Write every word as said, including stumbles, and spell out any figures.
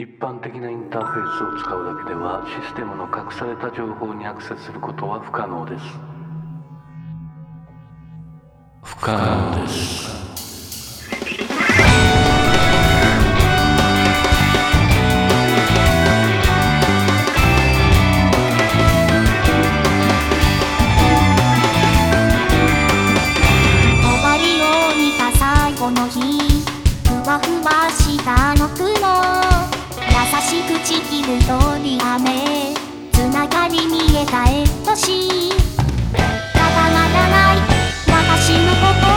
一般的なインターフェースを使うだけではシステムの隠された情報にアクセスすることは不可能です。不可能です。 終わりを見た最後の日、ふわふわしたの雲、優しくちぎる通り雨、つながり見えたえとし、ただまだない私の心